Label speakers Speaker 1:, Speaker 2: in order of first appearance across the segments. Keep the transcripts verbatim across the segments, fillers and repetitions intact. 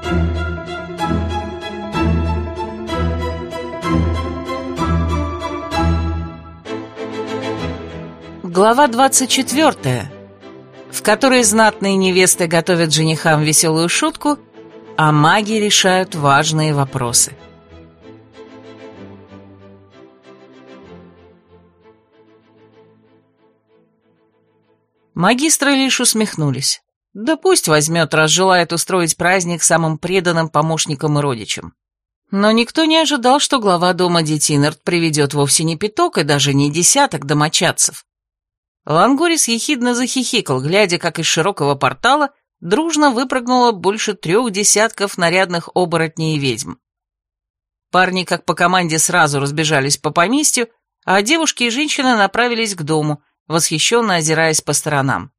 Speaker 1: Глава двадцать четвёртая, в которой знатные невесты готовят женихам веселую шутку, а маги решают важные вопросы. Магистры лишь усмехнулись. Да пусть возьмет, раз желает устроить праздник самым преданным помощникам и родичам. Но никто не ожидал, что глава дома Детинард приведет вовсе не пяток и даже не десяток домочадцев. Лангорис ехидно захихикал, глядя, как из широкого портала дружно выпрыгнуло больше трех десятков нарядных оборотней и ведьм. Парни, как по команде, сразу разбежались по поместью, а девушки и женщины направились к дому, восхищенно озираясь по сторонам.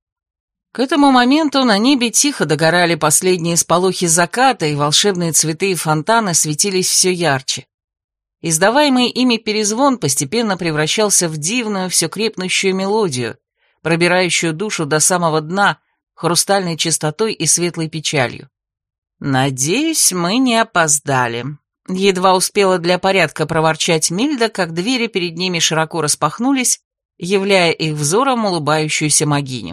Speaker 1: К этому моменту на небе тихо догорали последние сполохи заката, и волшебные цветы и фонтаны светились все ярче. Издаваемый ими перезвон постепенно превращался в дивную, все крепнущую мелодию, пробирающую душу до самого дна, хрустальной чистотой и светлой печалью. «Надеюсь, мы не опоздали», — едва успела для порядка проворчать Мильда, как двери перед ними широко распахнулись, являя их взором улыбающуюся могиню.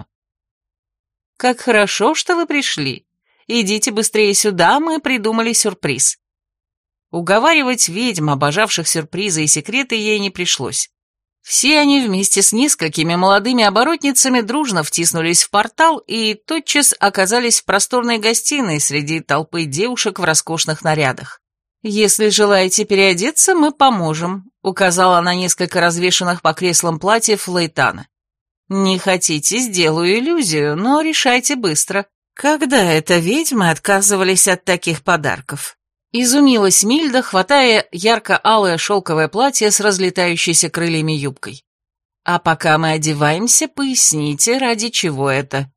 Speaker 1: «Как хорошо, что вы пришли. Идите быстрее сюда, мы придумали сюрприз». Уговаривать ведьм, обожавших сюрпризы и секреты, ей не пришлось. Все они вместе с несколькими молодыми оборотницами дружно втиснулись в портал и тотчас оказались в просторной гостиной среди толпы девушек в роскошных нарядах. «Если желаете переодеться, мы поможем», — указала на несколько развешанных по креслам платьев Лейтана. «Не хотите, сделаю иллюзию, но решайте быстро. Когда это ведьмы отказывались от таких подарков?» Изумилась Мильда, хватая ярко-алое шелковое платье с разлетающейся крыльями юбкой. «А пока мы одеваемся, поясните, ради чего это?»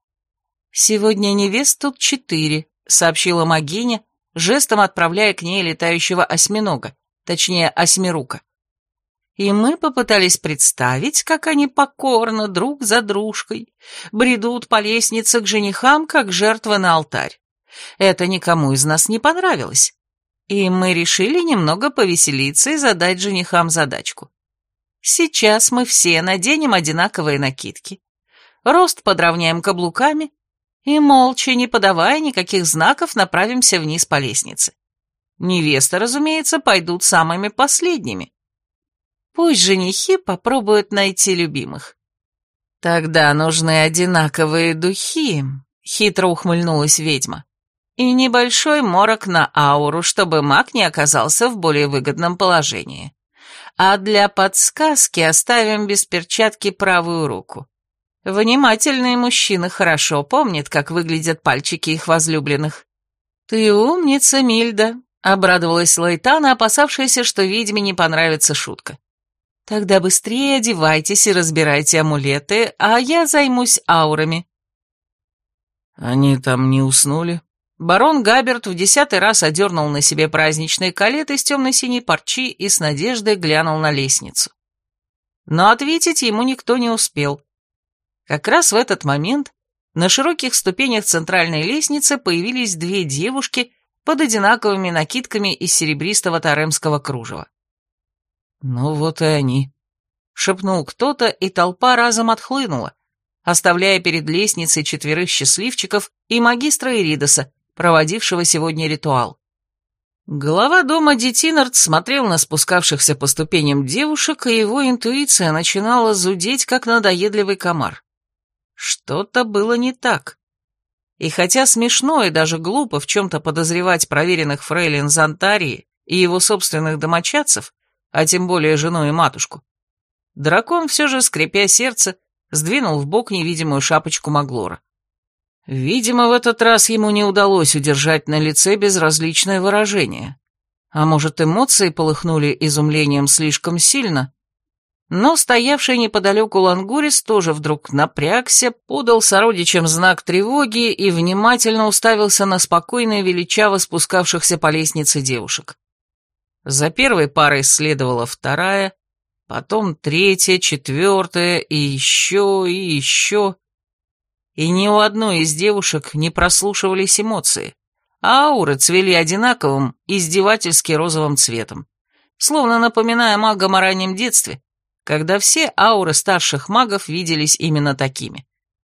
Speaker 1: «Сегодня невест тут четыре», — сообщила могиня, жестом отправляя к ней летающего осьминога, точнее, осьмирука. И мы попытались представить, как они покорно друг за дружкой бредут по лестнице к женихам, как жертвы на алтарь. Это никому из нас не понравилось, и мы решили немного повеселиться и задать женихам задачку. Сейчас мы все наденем одинаковые накидки, рост подровняем каблуками и, молча, не подавая никаких знаков, направимся вниз по лестнице. Невесты, разумеется, пойдут самыми последними. Пусть женихи попробуют найти любимых. Тогда нужны одинаковые духи, хитро ухмыльнулась ведьма. И небольшой морок на ауру, чтобы маг не оказался в более выгодном положении. А для подсказки оставим без перчатки правую руку. Внимательные мужчины хорошо помнят, как выглядят пальчики их возлюбленных. «Ты умница, Мильда», — обрадовалась Лейтана, опасавшаяся, что ведьме не понравится шутка. «Тогда быстрее одевайтесь и разбирайте амулеты, а я займусь аурами».
Speaker 2: «Они там не уснули?»
Speaker 1: Барон Габерт в десятый раз одернул на себе праздничный калет из темно-синей парчи и с надеждой глянул на лестницу. Но ответить ему никто не успел. Как раз в этот момент на широких ступенях центральной лестницы появились две девушки под одинаковыми накидками из серебристого таремского кружева.
Speaker 2: «Ну вот и они»,
Speaker 1: — шепнул кто-то, и толпа разом отхлынула, оставляя перед лестницей четверых счастливчиков и магистра Иридоса, проводившего сегодня ритуал. Глава дома Детинард смотрел на спускавшихся по ступеням девушек, и его интуиция начинала зудеть, как надоедливый комар. Что-то было не так. И хотя смешно и даже глупо в чем-то подозревать проверенных фрейлин Зантарии и его собственных домочадцев, а тем более жену и матушку, дракон все же, скрипя сердце, сдвинул в бок невидимую шапочку Маглора. Видимо, в этот раз ему не удалось удержать на лице безразличное выражение. А может, эмоции полыхнули изумлением слишком сильно? Но стоявший неподалеку Лангорис тоже вдруг напрягся, подал сородичам знак тревоги и внимательно уставился на спокойно и величаво спускавшихся по лестнице девушек. За первой парой следовала вторая, потом третья, четвертая и еще, и еще... И ни у одной из девушек не прослушивались эмоции, а ауры цвели одинаковым, издевательски розовым цветом, словно напоминая магам о раннем детстве, когда все ауры старших магов виделись именно такими.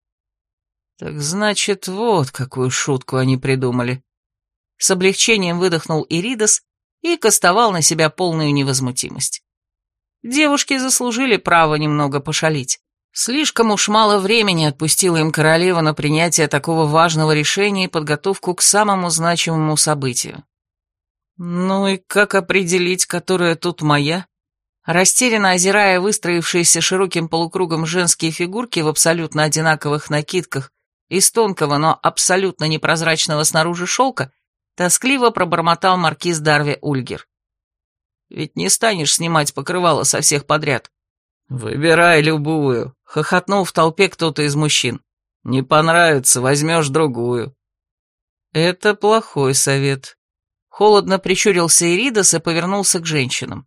Speaker 1: Так значит, вот какую шутку они придумали. С облегчением выдохнул Иридас и кастовал на себя полную невозмутимость. Девушки заслужили право немного пошалить. Слишком уж мало времени отпустила им королева на принятие такого важного решения и подготовку к самому значимому событию. Ну и как определить, которая тут моя? Растерянно озирая выстроившиеся широким полукругом женские фигурки в абсолютно одинаковых накидках из тонкого, но абсолютно непрозрачного снаружи шелка, тоскливо пробормотал маркиз Дарви Ульгер. Ведь не станешь снимать покрывало со всех подряд. «Выбирай любую», — хохотнул в толпе кто-то из мужчин. «Не понравится, возьмешь другую». «Это плохой совет». Холодно прищурился Иридас и повернулся к женщинам.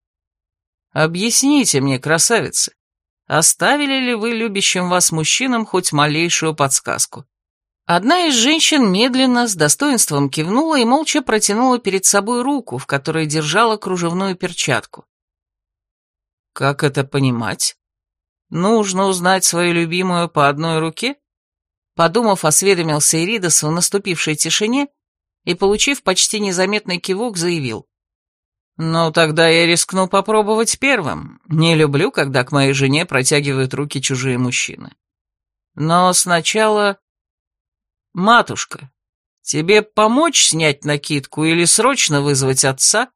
Speaker 1: «Объясните мне, красавицы, оставили ли вы любящим вас мужчинам хоть малейшую подсказку?» Одна из женщин медленно, с достоинством кивнула и молча протянула перед собой руку, в которой держала кружевную перчатку. «Как это понимать? Нужно узнать свою любимую по одной руке?» Подумав, осведомился Иридас в наступившей тишине и, получив почти незаметный кивок, заявил. «Ну, тогда я рискну попробовать первым. Не люблю, когда к моей жене протягивают руки чужие мужчины. Но сначала... Матушка, тебе помочь снять накидку или срочно вызвать отца?»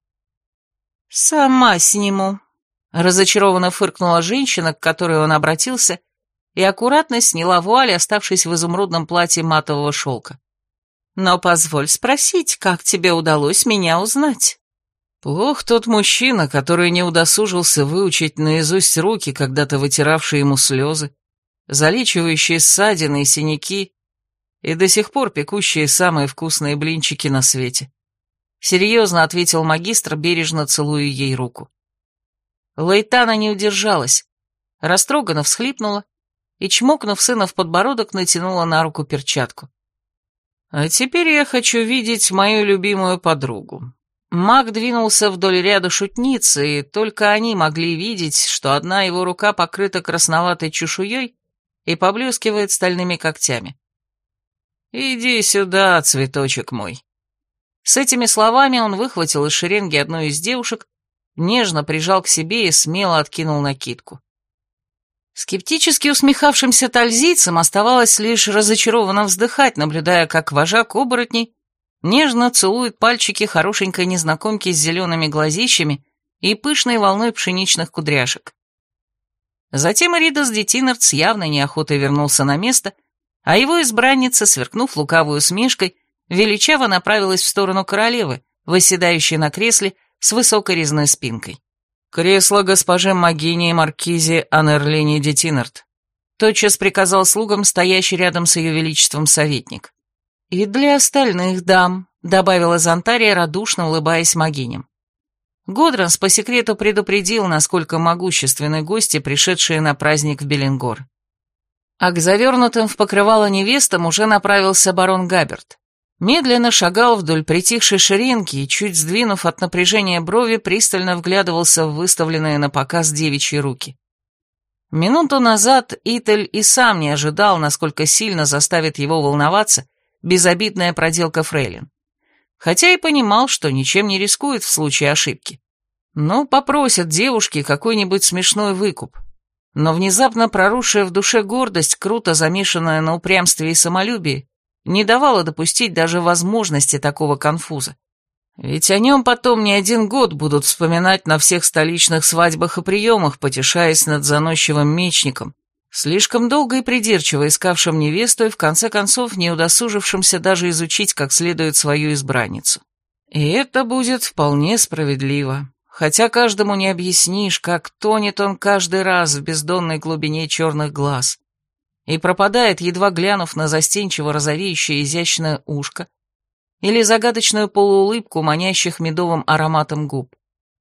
Speaker 1: «Сама сниму», — разочарованно фыркнула женщина, к которой он обратился, и аккуратно сняла вуаль, оставшись в изумрудном платье матового шелка. «Но позволь спросить, как тебе удалось меня узнать?» Плох тот мужчина, который не удосужился выучить наизусть руки, когда-то вытиравшие ему слезы, залечивающие ссадины и синяки, и до сих пор пекущие самые вкусные блинчики на свете. Серьезно ответил магистр, бережно целуя ей руку. Лейтана не удержалась, растроганно всхлипнула и, чмокнув сына в подбородок, натянула на руку перчатку. «А теперь я хочу видеть мою любимую подругу». Маг двинулся вдоль ряда шутниц, и только они могли видеть, что одна его рука покрыта красноватой чешуей и поблескивает стальными когтями. «Иди сюда, цветочек мой». С этими словами он выхватил из шеренги одну из девушек, нежно прижал к себе и смело откинул накидку. Скептически усмехавшимся тальзийцам оставалось лишь разочарованно вздыхать, наблюдая, как вожак оборотней нежно целует пальчики хорошенькой незнакомки с зелеными глазищами и пышной волной пшеничных кудряшек. Затем Иридас Детинард с явной неохотой вернулся на место, а его избранница, сверкнув лукавой усмешкой, величаво направилась в сторону королевы, восседающей на кресле с высокой резной спинкой. «Кресло госпожи Магини и маркизе Анерлини Детинард», тотчас приказал слугам стоящий рядом с ее величеством советник. «И для остальных дам», — добавила Зонтария, радушно улыбаясь магиням. Годранс по секрету предупредил, насколько могущественны гости, пришедшие на праздник в Беленгор. А к завернутым в покрывало невестам уже направился барон Габерт. Медленно шагал вдоль притихшей шеренги и, чуть сдвинув от напряжения брови, пристально вглядывался в выставленные на показ девичьи руки. Минуту назад Итель и сам не ожидал, насколько сильно заставит его волноваться безобидная проделка фрейлин. Хотя и понимал, что ничем не рискует в случае ошибки. Но попросят девушки какой-нибудь смешной выкуп. Но внезапно проросшая в душе гордость, круто замешанная на упрямстве и самолюбии, не давала допустить даже возможности такого конфуза. Ведь о нем потом не один год будут вспоминать на всех столичных свадьбах и приемах, потешаясь над заносчивым мечником, слишком долго и придирчиво искавшим невесту и в конце концов не удосужившимся даже изучить как следует свою избранницу. И это будет вполне справедливо. Хотя каждому не объяснишь, как тонет он каждый раз в бездонной глубине черных глаз и пропадает, едва глянув на застенчиво розовеющее изящное ушко или загадочную полуулыбку, манящих медовым ароматом губ.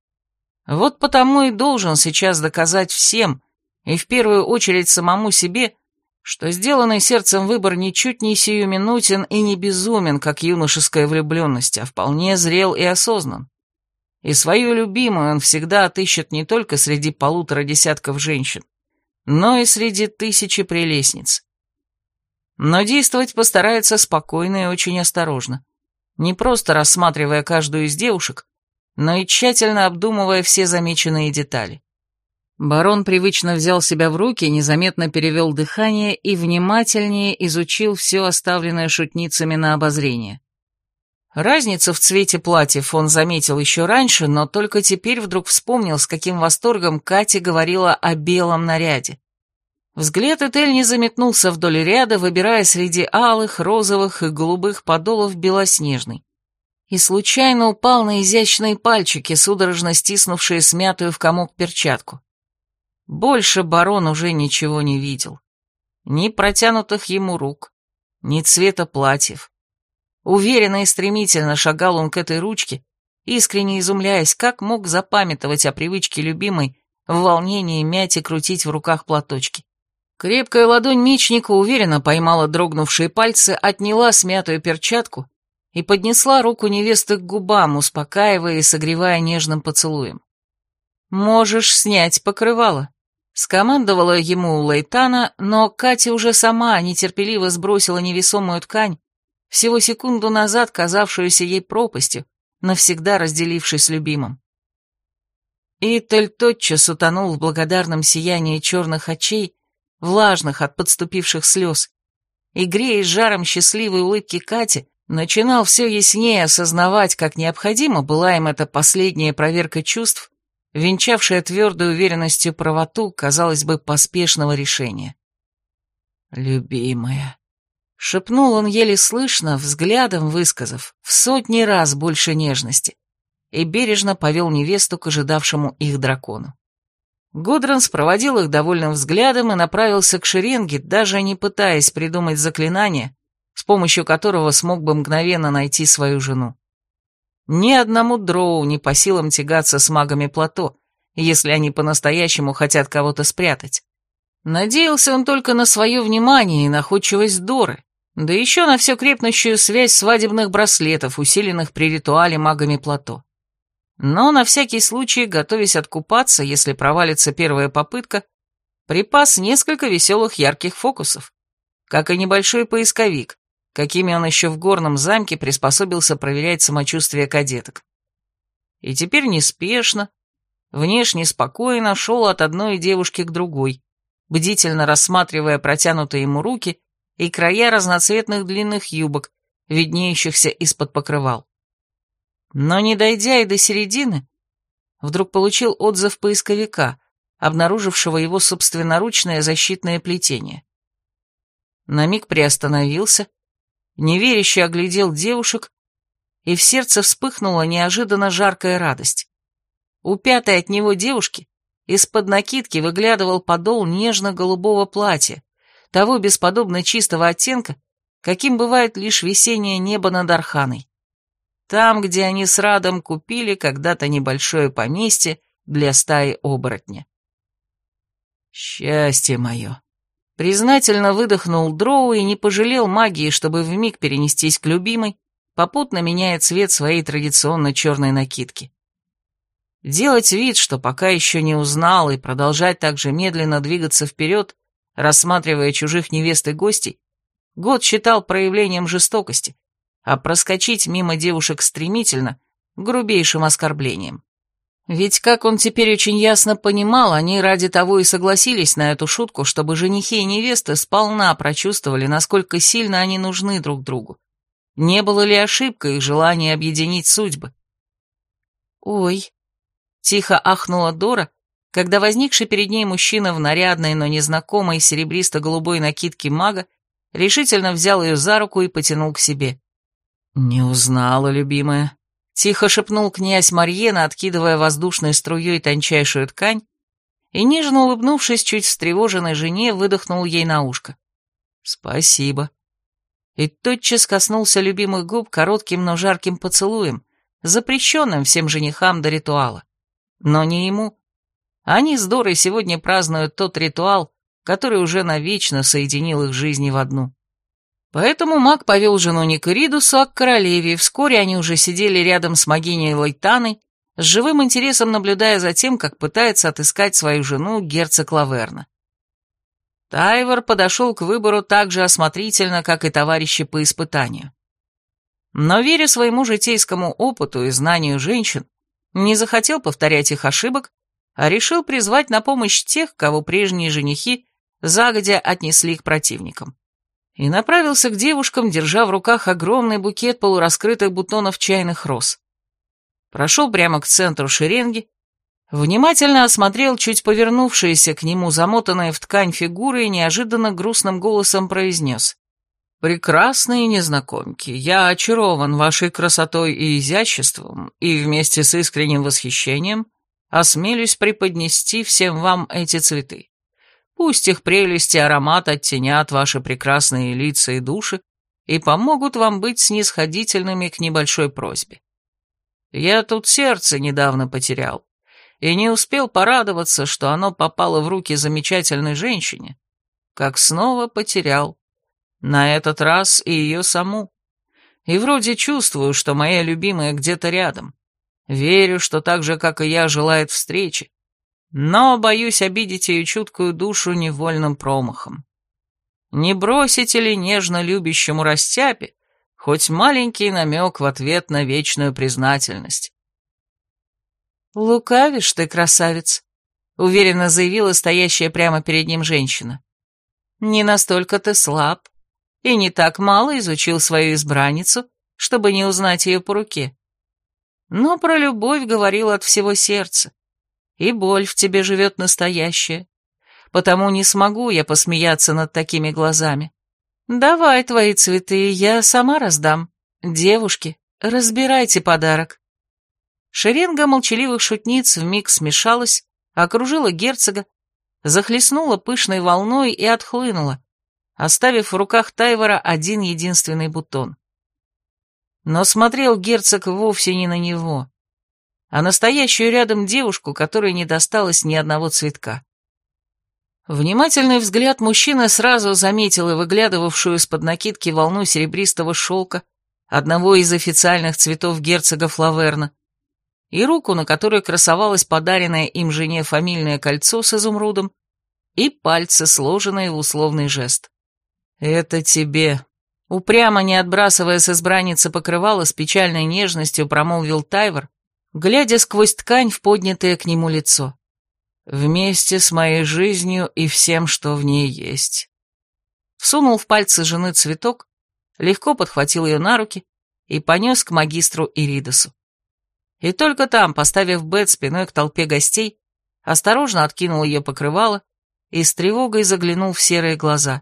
Speaker 1: Вот потому и должен сейчас доказать всем, и в первую очередь самому себе, что сделанный сердцем выбор ничуть не сиюминутен и не безумен, как юношеская влюбленность, а вполне зрел и осознан. И свою любимую он всегда отыщет не только среди полутора десятков женщин, но и среди тысячи прелестниц. Но действовать постарается спокойно и очень осторожно, не просто рассматривая каждую из девушек, но и тщательно обдумывая все замеченные детали. Барон привычно взял себя в руки, незаметно перевел дыхание и внимательнее изучил все оставленное шутницами на обозрение. Разницу в цвете платьев он заметил еще раньше, но только теперь вдруг вспомнил, с каким восторгом Катя говорила о белом наряде. Взгляд Этель не заметнулся вдоль ряда, выбирая среди алых, розовых и голубых подолов белоснежный, и случайно упал на изящные пальчики, судорожно стиснувшие смятую в комок перчатку. Больше барон уже ничего не видел. Ни протянутых ему рук, ни цвета платьев. Уверенно и стремительно шагал он к этой ручке, искренне изумляясь, как мог запамятовать о привычке любимой в волнении мять и крутить в руках платочки. Крепкая ладонь мечника уверенно поймала дрогнувшие пальцы, отняла смятую перчатку и поднесла руку невесты к губам, успокаивая и согревая нежным поцелуем. «Можешь снять покрывало», — скомандовала ему Лейтана, но Катя уже сама нетерпеливо сбросила невесомую ткань, всего секунду назад казавшуюся ей пропастью, навсегда разделившись с любимым. Итель тотчас утонул в благодарном сиянии черных очей, влажных от подступивших слез, и, греясь жаром счастливой улыбки Кати, начинал все яснее осознавать, как необходима была им эта последняя проверка чувств, венчавшая твердой уверенностью правоту, казалось бы, поспешного решения. «Любимая», — шепнул он еле слышно, взглядом высказав в сотни раз больше нежности, и бережно повел невесту к ожидавшему их дракону. Гудранс проводил их довольным взглядом и направился к шеренге, даже не пытаясь придумать заклинание, с помощью которого смог бы мгновенно найти свою жену. Ни одному дроу не по силам тягаться с магами плато, если они по-настоящему хотят кого-то спрятать. Надеялся он только на свое внимание и находчивость Доры, да еще на все крепнущую связь свадебных браслетов, усиленных при ритуале магами плато. Но на всякий случай, готовясь откупаться, если провалится первая попытка, припас несколько веселых ярких фокусов, как и небольшой поисковик, какими он еще в горном замке приспособился проверять самочувствие кадеток. И теперь неспешно, внешне спокойно шел от одной девушки к другой, бдительно рассматривая протянутые ему руки и края разноцветных длинных юбок, виднеющихся из-под покрывал. Но не дойдя и до середины, вдруг получил отзыв поисковика, обнаружившего его собственноручное защитное плетение. На миг приостановился, неверяще оглядел девушек, и в сердце вспыхнула неожиданно жаркая радость. У пятой от него девушки из-под накидки выглядывал подол нежно-голубого платья, того бесподобно чистого оттенка, каким бывает лишь весеннее небо над Арханой. Там, где они с Радом купили когда-то небольшое поместье для стаи оборотня. «Счастье мое!» Признательно выдохнул Дроу и не пожалел магии, чтобы вмиг перенестись к любимой, попутно меняя цвет своей традиционно черной накидки. Делать вид, что пока еще не узнал, и продолжать так же медленно двигаться вперед, рассматривая чужих невест и гостей, Год считал проявлением жестокости, а проскочить мимо девушек стремительно — грубейшим оскорблением. Ведь, как он теперь очень ясно понимал, они ради того и согласились на эту шутку, чтобы женихи и невесты сполна прочувствовали, насколько сильно они нужны друг другу. Не было ли ошибкой их желание объединить судьбы? «Ой», — тихо ахнула Дора, когда возникший перед ней мужчина в нарядной, но незнакомой серебристо-голубой накидке мага решительно взял ее за руку и потянул к себе. «Не узнала, любимая», — тихо шепнул князь Марьена, откидывая воздушной струей тончайшую ткань, и, нежно улыбнувшись чуть встревоженной жене, выдохнул ей на ушко. «Спасибо». И тотчас коснулся любимых губ коротким, но жарким поцелуем, запрещенным всем женихам до ритуала. Но не ему. Они с Дорой сегодня празднуют тот ритуал, который уже навечно соединил их жизни в одну. Поэтому маг повел жену не к Иридусу, а к королеве, и вскоре они уже сидели рядом с могиней Лайтаной, с живым интересом наблюдая за тем, как пытается отыскать свою жену герцог Лаверна. Тайвор подошел к выбору так же осмотрительно, как и товарищи по испытанию. Но, веря своему житейскому опыту и знанию женщин, не захотел повторять их ошибок, а решил призвать на помощь тех, кого прежние женихи загодя отнесли к противникам. И направился к девушкам, держа в руках огромный букет полураскрытых бутонов чайных роз. Прошел прямо к центру шеренги, внимательно осмотрел чуть повернувшиеся к нему замотанные в ткань фигуры и неожиданно грустным голосом произнес: «Прекрасные незнакомки, я очарован вашей красотой и изяществом, и вместе с искренним восхищением осмелюсь преподнести всем вам эти цветы. Пусть их прелесть и аромат оттенят ваши прекрасные лица и души и помогут вам быть снисходительными к небольшой просьбе. Я тут сердце недавно потерял и не успел порадоваться, что оно попало в руки замечательной женщине, как снова потерял. На этот раз и ее саму. И вроде чувствую, что моя любимая где-то рядом. Верю, что так же, как и я, желает встречи. Но боюсь обидеть ее чуткую душу невольным промахом. Не бросите ли нежно любящему растяпе хоть маленький намек в ответ на вечную признательность?»
Speaker 3: «Лукавишь ты, красавец», — уверенно заявила стоящая прямо перед ним женщина. «Не настолько ты слаб и не так мало изучил свою избранницу, чтобы не узнать ее по руке. Но про любовь говорил от всего сердца. И боль в тебе живет настоящая, потому не смогу я посмеяться над такими глазами. Давай твои цветы, я сама раздам. Девушки, разбирайте подарок». Шеренга молчаливых шутниц вмиг смешалась, окружила герцога, захлестнула пышной волной и отхлынула, оставив в руках Тайвора один единственный бутон. Но смотрел герцог вовсе не на него, а настоящую рядом девушку, которой не досталось ни одного цветка. Внимательный взгляд мужчины сразу заметил и выглядывавшую из-под накидки волну серебристого шелка, одного из официальных цветов герцога Флаверна, и руку, на которой красовалось подаренное им жене фамильное кольцо с изумрудом, и пальцы, сложенные в условный жест. «Это тебе», — упрямо не отбрасывая с избранницы покрывала, с печальной нежностью промолвил Тайвор, глядя сквозь ткань в поднятое к нему лицо. «Вместе с моей жизнью и всем, что в ней есть». Всунул в пальцы жены цветок, легко подхватил ее на руки и понес к магистру Иридусу. И только там, поставив Бет спиной к толпе гостей, осторожно откинул ее покрывало и с тревогой заглянул в серые глаза.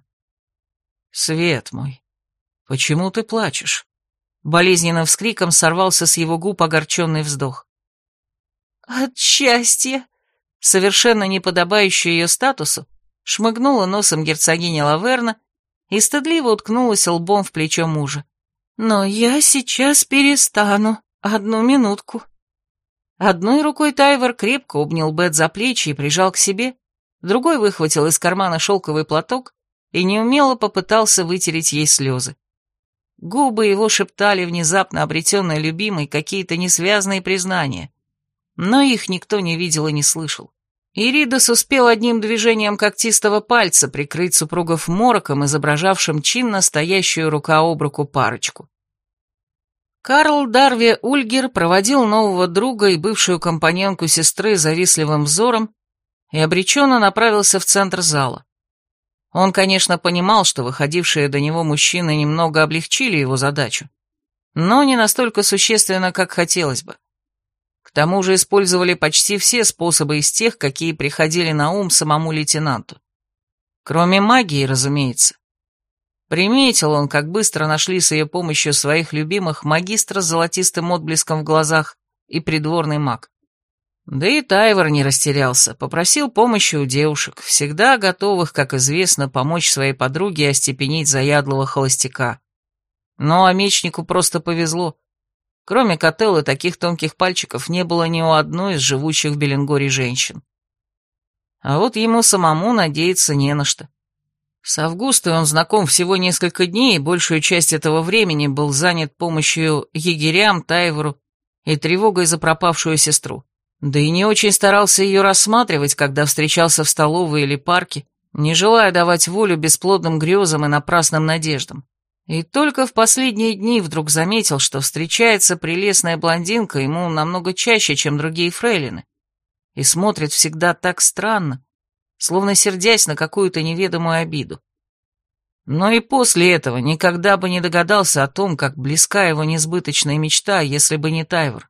Speaker 3: «Свет мой, почему ты плачешь?» Болезненным вскриком сорвался с его губ огорченный вздох. «От счастья!»
Speaker 1: Совершенно неподобающую ее статусу, шмыгнула носом герцогиня Лаверна и стыдливо уткнулась лбом в плечо мужа.
Speaker 3: «Но я сейчас перестану. Одну минутку».
Speaker 1: Одной рукой Тайвор крепко обнял Бет за плечи и прижал к себе, другой выхватил из кармана шелковый платок и неумело попытался вытереть ей слезы. Губы его шептали внезапно обретенной любимой какие-то несвязные признания, но их никто не видел и не слышал. Иридус успел одним движением когтистого пальца прикрыть супругов мороком, изображавшим чинно стоящую рука об руку парочку. Карл Дарве Ульгер проводил нового друга и бывшую компаньонку сестры завистливым взором и обреченно направился в центр зала. Он, конечно, понимал, что выходившие до него мужчины немного облегчили его задачу, но не настолько существенно, как хотелось бы. К тому же использовали почти все способы из тех, какие приходили на ум самому лейтенанту. Кроме магии, разумеется. Приметил он, как быстро нашли с ее помощью своих любимых магистра с золотистым отблеском в глазах и придворный маг. Да и Тайвор не растерялся, попросил помощи у девушек, всегда готовых, как известно, помочь своей подруге остепенить заядлого холостяка. Но мечнику просто повезло. Кроме Котеллы, таких тонких пальчиков не было ни у одной из живущих в Беленгоре женщин. А вот ему самому надеяться не на что. С Августой он знаком всего несколько дней, и большую часть этого времени был занят помощью егерям, Тайвору и тревогой за пропавшую сестру. Да и не очень старался ее рассматривать, когда встречался в столовой или парке, не желая давать волю бесплодным грезам и напрасным надеждам. И только в последние дни вдруг заметил, что встречается прелестная блондинка ему намного чаще, чем другие фрейлины, и смотрит всегда так странно, словно сердясь на какую-то неведомую обиду. Но и после этого никогда бы не догадался о том, как близка его несбыточная мечта, если бы не Тайвор.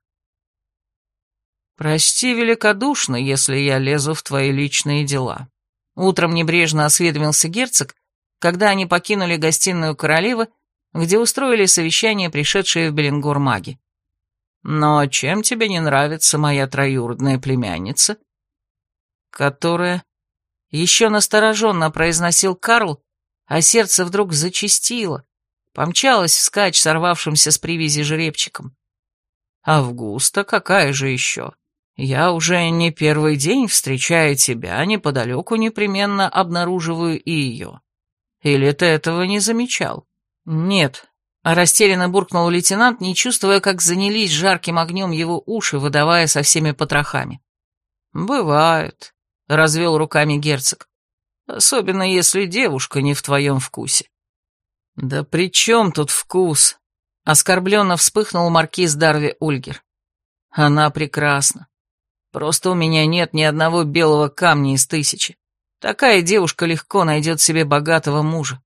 Speaker 1: «Прости великодушно, если я лезу в твои личные дела», — утром небрежно осведомился герцог, когда они покинули гостиную королевы, где устроили совещание пришедшие в Беленгор маги. «Но чем тебе не нравится моя троюродная племянница?» «Которая...» — еще настороженно произносил Карл, а сердце вдруг зачастило, помчалось вскачь сорвавшимся с привязи жеребчиком. «Августа, какая же еще? Я уже не первый день, встречая тебя, неподалеку непременно обнаруживаю и ее. Или ты этого не замечал?» «Нет», — растерянно буркнул лейтенант, не чувствуя, как занялись жарким огнем его уши, выдавая со всеми потрохами. «Бывает», — развел руками герцог, «особенно если девушка не в твоем вкусе». «Да при чем тут вкус?» — оскорбленно вспыхнул маркиз Дарви Ульгер. «Она прекрасна. Просто у меня нет ни одного белого камня из тысячи. Такая девушка легко найдет себе богатого мужа».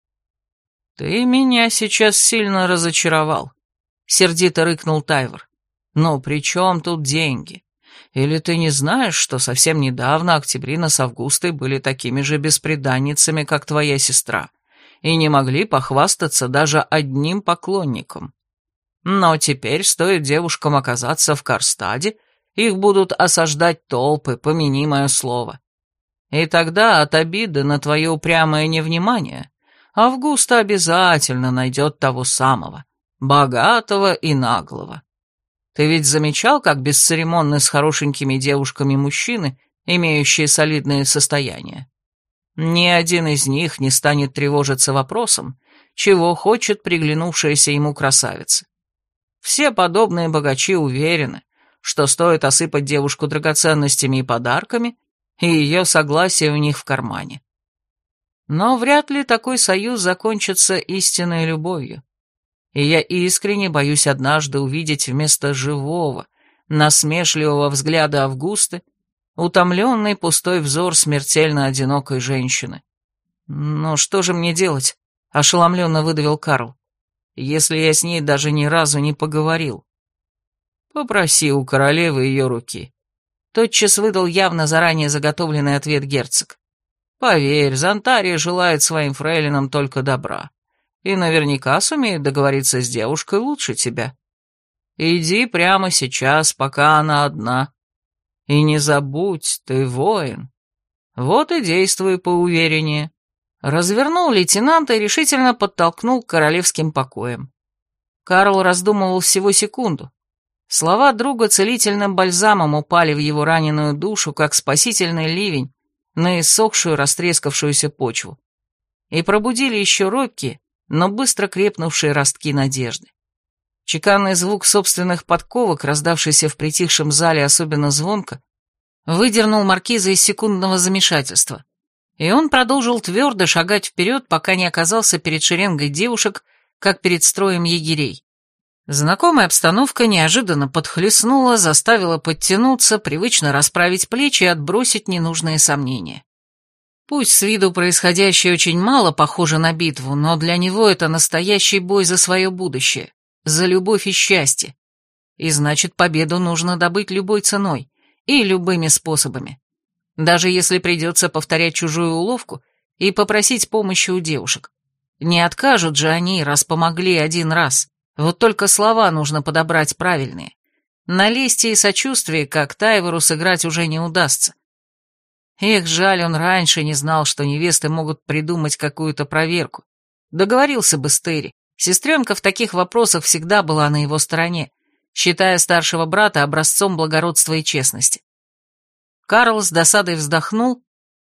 Speaker 1: «Ты меня сейчас сильно разочаровал», — сердито рыкнул Тайвор. «Но при чем тут деньги? Или ты не знаешь, что совсем недавно Октябрина с Августой были такими же бесприданницами, как твоя сестра, и не могли похвастаться даже одним поклонником? Но теперь, стоит девушкам оказаться в Карстаде, их будут осаждать толпы, помяни мое слово. И тогда от обиды на твое упрямое невнимание Августа обязательно найдет того самого, богатого и наглого. Ты ведь замечал, как бесцеремонны с хорошенькими девушками мужчины, имеющие солидное состояние? Ни один из них не станет тревожиться вопросом, чего хочет приглянувшаяся ему красавица. Все подобные богачи уверены, что стоит осыпать девушку драгоценностями и подарками, и ее согласие у них в кармане. Но вряд ли такой союз закончится истинной любовью. И я искренне боюсь однажды увидеть вместо живого, насмешливого взгляда Августы утомленный пустой взор смертельно одинокой женщины. «Ну что же мне делать?» — ошеломленно выдавил Карл. «Если я с ней даже ни разу не поговорил». «Попроси у королевы ее руки». Тотчас выдал явно заранее заготовленный ответ герцог. «Поверь, Зонтария желает своим фрейлинам только добра. И наверняка сумеет договориться с девушкой лучше тебя. Иди прямо сейчас, пока она одна. И не забудь, ты воин. Вот и действуй поувереннее». Развернул лейтенанта и решительно подтолкнул к королевским покоям. Карл раздумывал всего секунду. Слова друга целительным бальзамом упали в его раненую душу, как спасительный ливень на иссохшую, растрескавшуюся почву, и пробудили еще робкие, но быстро крепнувшие ростки надежды. Чеканный звук собственных подковок, раздавшийся в притихшем зале особенно звонко, выдернул маркиза из секундного замешательства, и он продолжил твердо шагать вперед, пока не оказался перед шеренгой девушек, как перед строем егерей. Знакомая обстановка неожиданно подхлестнула, заставила подтянуться, привычно расправить плечи и отбросить ненужные сомнения. Пусть с виду происходящее очень мало похоже на битву, но для него это настоящий бой за свое будущее, за любовь и счастье. И значит, победу нужно добыть любой ценой и любыми способами. Даже если придется повторять чужую уловку и попросить помощи у девушек. Не откажут же они, раз помогли один раз. Вот только слова нужно подобрать правильные. На лести и сочувствии, как Тайвору, сыграть уже не удастся. Эх, жаль, он раньше не знал, что невесты могут придумать какую-то проверку. Договорился бы с Терри. Сестренка в таких вопросах всегда была на его стороне, считая старшего брата образцом благородства и честности. Карл с досадой вздохнул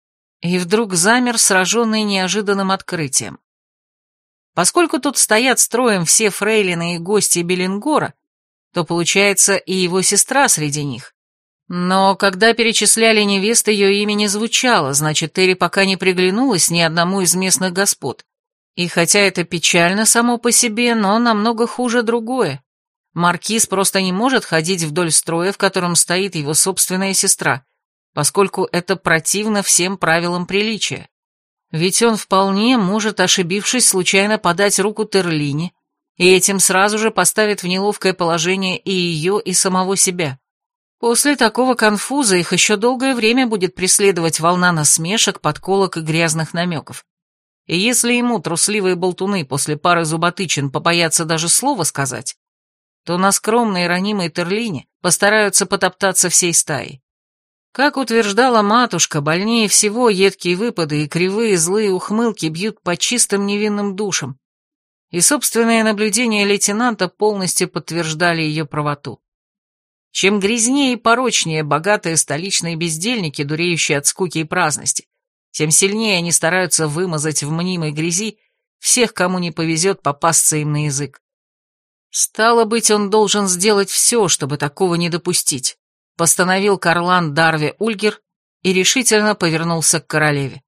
Speaker 1: и вдруг замер, сраженный неожиданным открытием. Поскольку тут стоят строем все фрейлины и гости Беллингора, то, получается, и его сестра среди них. Но когда перечисляли невест, ее имя не звучало, значит, Терри пока не приглянулась ни одному из местных господ. И хотя это печально само по себе, но намного хуже другое. Маркиз просто не может ходить вдоль строя, в котором стоит его собственная сестра, поскольку это противно всем правилам приличия. Ведь он вполне может, ошибившись, случайно подать руку Терлине, и этим сразу же поставит в неловкое положение и ее, и самого себя. После такого конфуза их еще долгое время будет преследовать волна насмешек, подколок и грязных намеков. И если ему, трусливые болтуны, после пары зуботычин побоятся даже слова сказать, то на скромной и ранимой Терлине постараются потоптаться всей стаей. Как утверждала матушка, больнее всего едкие выпады и кривые злые ухмылки бьют по чистым невинным душам, и собственные наблюдения лейтенанта полностью подтверждали ее правоту. Чем грязнее и порочнее богатые столичные бездельники, дуреющие от скуки и праздности, тем сильнее они стараются вымазать в мнимой грязи всех, кому не повезет попасться им на язык. Стало быть, он должен сделать все, чтобы такого не допустить, постановил Карлан Дарви Ульгер и решительно повернулся к королеве.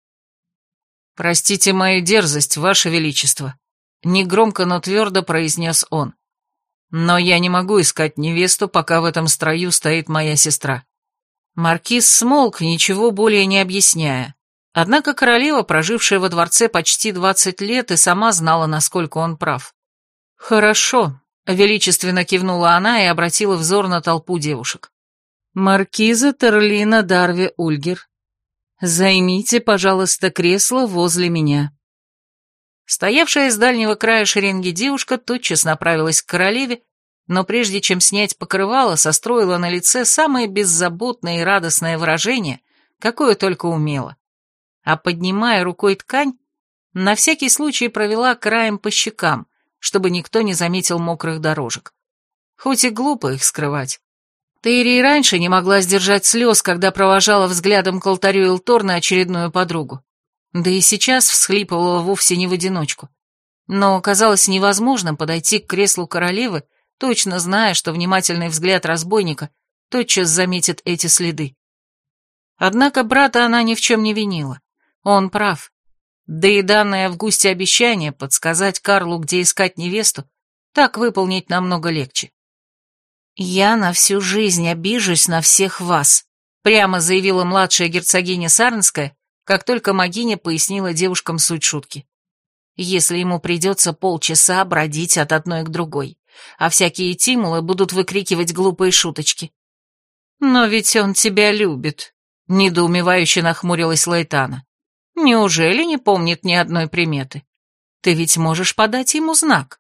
Speaker 1: «Простите мою дерзость, ваше величество», — негромко, но твердо произнес он. «Но я не могу искать невесту, пока в этом строю стоит моя сестра». Маркиз смолк, ничего более не объясняя. Однако королева, прожившая во дворце почти двадцать лет, и сама знала, насколько он прав. «Хорошо», — величественно кивнула она и обратила взор на толпу девушек. «Маркиза Терлина Дарви Ульгер, займите, пожалуйста, кресло возле меня». Стоявшая с дальнего края шеренги девушка тотчас направилась к королеве, но прежде чем снять покрывало, состроила на лице самое беззаботное и радостное выражение, какое только умела. А поднимая рукой ткань, на всякий случай провела краем по щекам, чтобы никто не заметил мокрых дорожек. Хоть и глупо их скрывать. Терри и раньше не могла сдержать слез, когда провожала взглядом к алтарю Элторна очередную подругу. Да и сейчас всхлипывала вовсе не в одиночку. Но казалось невозможным подойти к креслу королевы, точно зная, что внимательный взгляд разбойника тотчас заметит эти следы. Однако брата она ни в чем не винила. Он прав. Да и данное Августе обещание подсказать Карлу, где искать невесту, так выполнить намного легче. «Я на всю жизнь обижусь на всех вас», прямо заявила младшая герцогиня Сарнская, как только Магиня пояснила девушкам суть шутки. «Если ему придется полчаса бродить от одной к другой, а всякие тимулы будут выкрикивать глупые шуточки». «Но ведь он тебя любит», — недоумевающе нахмурилась Лайтана. «Неужели не помнит ни одной приметы? Ты ведь можешь подать ему знак».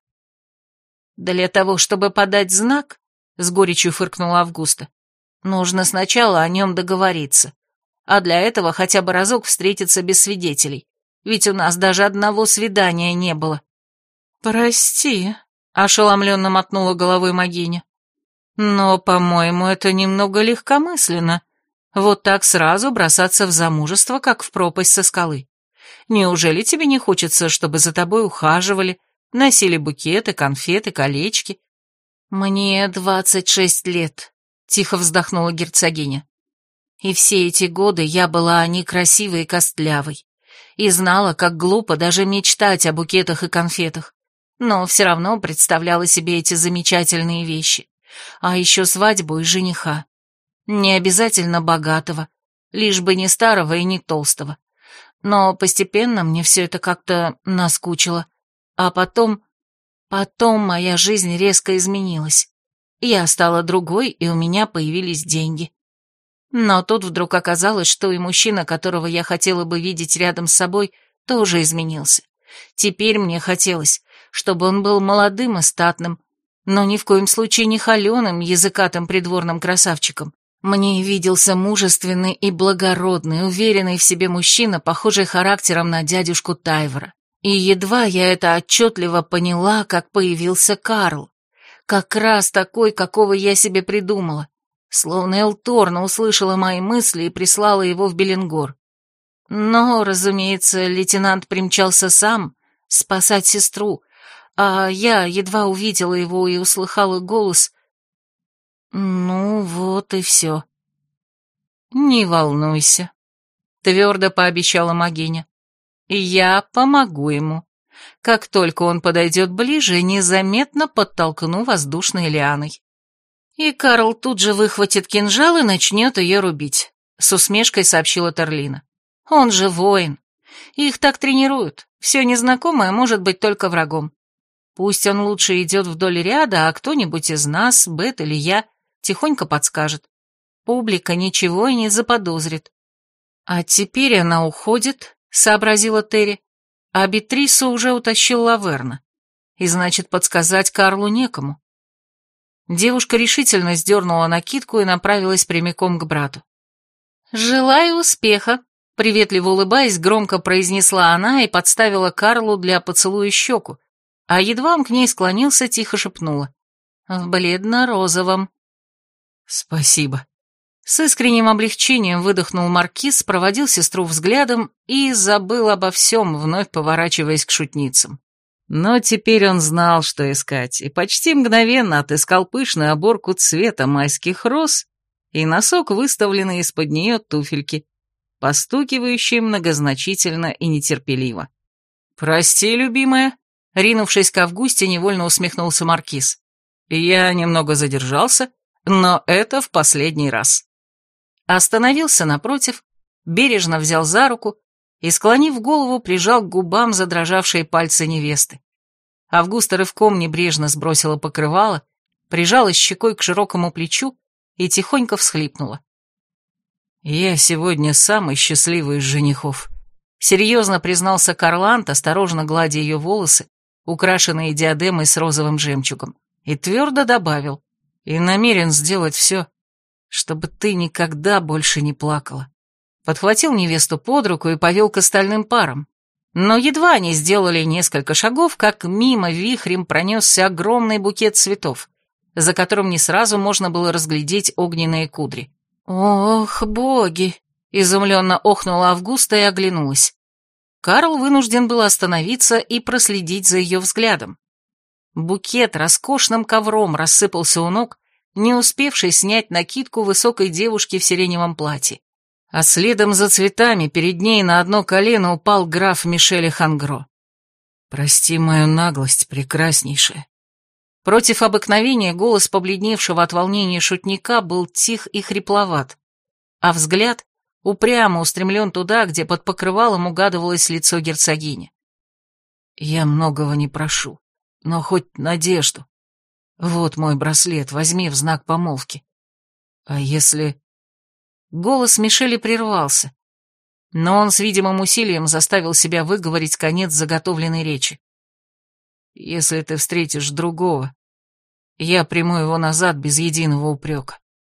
Speaker 1: «Для того, чтобы подать знак», — с горечью фыркнула Августа, «нужно сначала о нем договориться, а для этого хотя бы разок встретиться без свидетелей, ведь у нас даже одного свидания не было». «Прости», — ошеломленно мотнула головой Магиня, «но, по-моему, это немного легкомысленно. Вот так сразу бросаться в замужество, как в пропасть со скалы. Неужели тебе не хочется, чтобы за тобой ухаживали, носили букеты, конфеты, колечки?» «Мне двадцать шесть лет», — тихо вздохнула герцогиня. «И все эти годы я была некрасивой и костлявой, и знала, как глупо даже мечтать о букетах и конфетах, но все равно представляла себе эти замечательные вещи, а еще свадьбу и жениха. Не обязательно богатого, лишь бы не старого и не толстого. Но постепенно мне все это как-то наскучило. А потом... Потом моя жизнь резко изменилась. Я стала другой, и у меня появились деньги. Но тут вдруг оказалось, что и мужчина, которого я хотела бы видеть рядом с собой, тоже изменился. Теперь мне хотелось, чтобы он был молодым и статным, но ни в коем случае не холеным, языкатым придворным красавчиком. Мне виделся мужественный и благородный, уверенный в себе мужчина, похожий характером на дядюшку Тайвора. И едва я это отчетливо поняла, как появился Карл. Как раз такой, какого я себе придумала. Словно Элторна услышала мои мысли и прислала его в Беллингор.
Speaker 3: Но, разумеется, лейтенант примчался сам спасать сестру, а я едва увидела его и услыхала голос. Ну, вот и все. «Не волнуйся», — твердо пообещала Магиня. «Я помогу ему. Как только он подойдет ближе, незаметно подтолкну воздушной лианой. И Карл тут же выхватит кинжал и начнет ее рубить», — с усмешкой сообщила Терлина. «Он же воин. Их так тренируют. Все незнакомое может быть только врагом. Пусть он лучше идет вдоль ряда, а кто-нибудь из нас, Бет или я, тихонько подскажет. Публика ничего и не заподозрит». «А теперь она уходит», — сообразила Терри, «а Бетрису уже утащил Лаверна, и значит, подсказать Карлу некому». Девушка решительно сдернула накидку и направилась прямиком к брату. «Желаю успеха», — приветливо улыбаясь, громко произнесла она и подставила Карлу для поцелуя щеку, а едва он к ней склонился, тихо шепнула. «В бледно-розовом».
Speaker 2: «Спасибо».
Speaker 3: С искренним облегчением выдохнул Маркиз, проводил сестру взглядом и забыл обо всем, вновь поворачиваясь к шутницам.
Speaker 2: Но теперь он знал, что искать, и почти мгновенно отыскал пышную оборку цвета майских роз и носок, выставленный из-под нее туфельки, постукивающие многозначительно и нетерпеливо.
Speaker 3: «Прости, любимая», — ринувшись к Августе, невольно усмехнулся Маркиз. «Я немного задержался, но это в последний раз». Остановился напротив, бережно взял за руку и, склонив голову, прижал к губам задрожавшие пальцы невесты. Августа рывком небрежно сбросила покрывало, прижалась щекой к широкому плечу и тихонько всхлипнула.
Speaker 2: «Я сегодня самый счастливый из женихов»,
Speaker 3: — серьезно признался Карлант, осторожно гладя ее волосы, украшенные диадемой с розовым жемчугом, и твердо добавил: «И намерен сделать все, чтобы ты никогда больше не плакала». Подхватил невесту под руку и повел к остальным парам. Но едва они сделали несколько шагов, как мимо вихрем пронесся огромный букет цветов, за которым не сразу можно было разглядеть огненные кудри. «Ох, боги!» — изумленно охнула Августа и оглянулась. Карл вынужден был остановиться и проследить за ее взглядом. Букет роскошным ковром рассыпался у ног, не успевшей снять накидку высокой девушки в сиреневом платье. А следом за цветами перед ней на одно колено упал граф Мишель Хангро.
Speaker 2: «Прости мою наглость, прекраснейшая».
Speaker 3: Против обыкновения голос побледневшего от волнения шутника был тих и хрипловат, а взгляд упрямо устремлен туда, где под покрывалом угадывалось лицо герцогини.
Speaker 2: «Я многого не прошу, но хоть надежду. Вот мой браслет, возьми в знак помолвки. А если...»
Speaker 3: Голос Мишеля прервался, но он с видимым усилием заставил себя выговорить конец заготовленной речи.
Speaker 2: «Если ты встретишь другого, я приму его назад без единого упрека».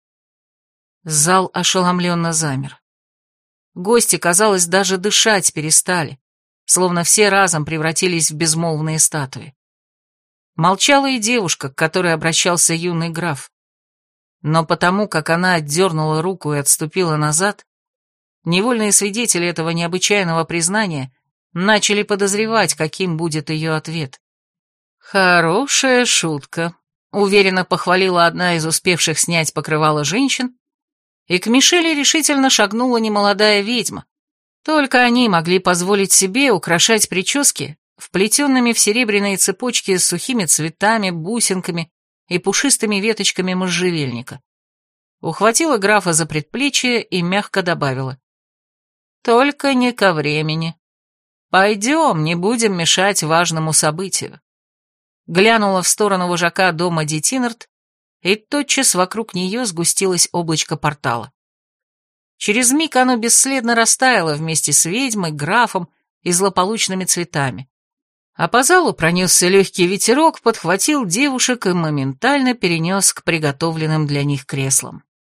Speaker 3: Зал ошеломленно замер. Гости, казалось, даже дышать перестали, словно все разом превратились в безмолвные статуи. Молчала и девушка, к которой обращался юный граф. Но потому, как она отдернула руку и отступила назад, невольные свидетели этого необычайного признания начали подозревать, каким будет ее ответ. «Хорошая шутка», — уверенно похвалила одна из успевших снять покрывало женщин, и к Мишеле решительно шагнула немолодая ведьма. Только они могли позволить себе украшать прически вплетенными в серебряные цепочки с сухими цветами, бусинками и пушистыми веточками можжевельника. Ухватила графа за предплечье и мягко добавила: «Только не ко времени. Пойдем, не будем мешать важному событию». Глянула в сторону вожака дома Детинерт, и тотчас вокруг нее сгустилось облачко портала. Через миг оно бесследно растаяло вместе с ведьмой, графом и злополучными цветами. А по залу пронесся легкий ветерок, подхватил девушек и моментально перенес к приготовленным для них креслам.